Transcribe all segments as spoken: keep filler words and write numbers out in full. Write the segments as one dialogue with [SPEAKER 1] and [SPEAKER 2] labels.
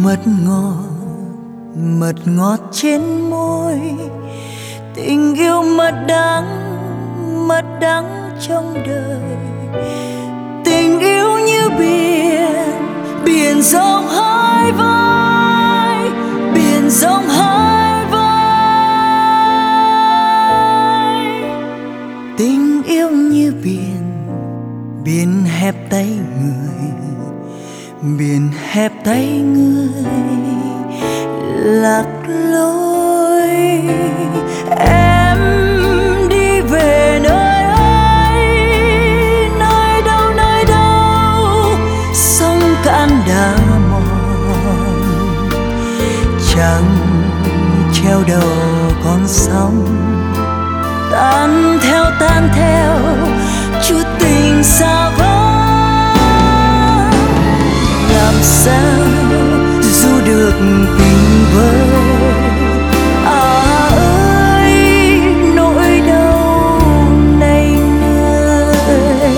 [SPEAKER 1] mật ngọt, mật ngọt trên môi, tình yêu mật đắng, mật đắng trong đời. Tình yêu như biển, biển rộng hai vai, biển rộng hai vai. Tình yêu như biển, biển hẹp tay người, biển hẹp tay người lạc lối. Em đi về nơi ấy, nơi đâu nơi đâu sông cạn đã mòn, chẳng treo đầu con sóng. Tan theo tan theo chút tình xa vắng, làm sao dù được tình vơi. À ơi nỗi đau này người,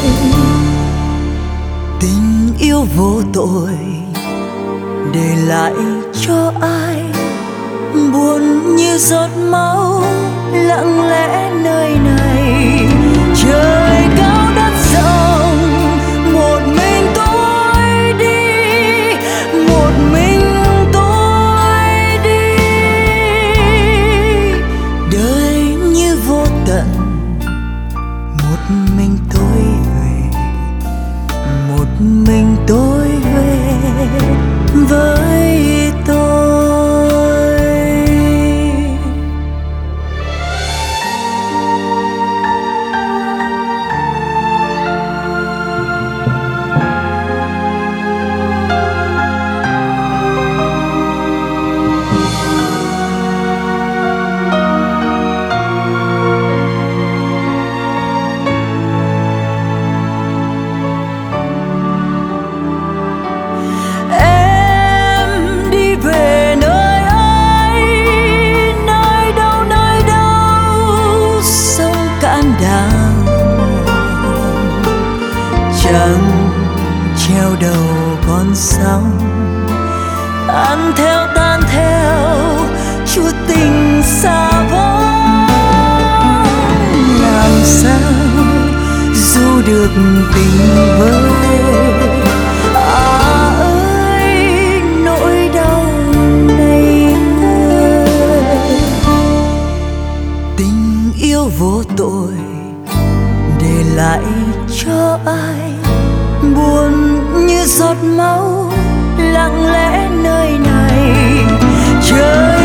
[SPEAKER 1] tình yêu vô tội để lại cho ai buồn như giọt máu lặng lẽ nơi này. Trời cao đất rộng, một mình tôi đi, một mình tôi đi. Đời như vô tận, một mình tôi về, một mình tôi về với tôi. Chẳng treo đầu con sóng, tan theo tan theo chút tình xa vắng. Làm sao dù được tình vơi. À ơi nỗi đau này người, tình yêu vô tội để lại cho ai buồn như giọt máu lặng lẽ nơi này. Trời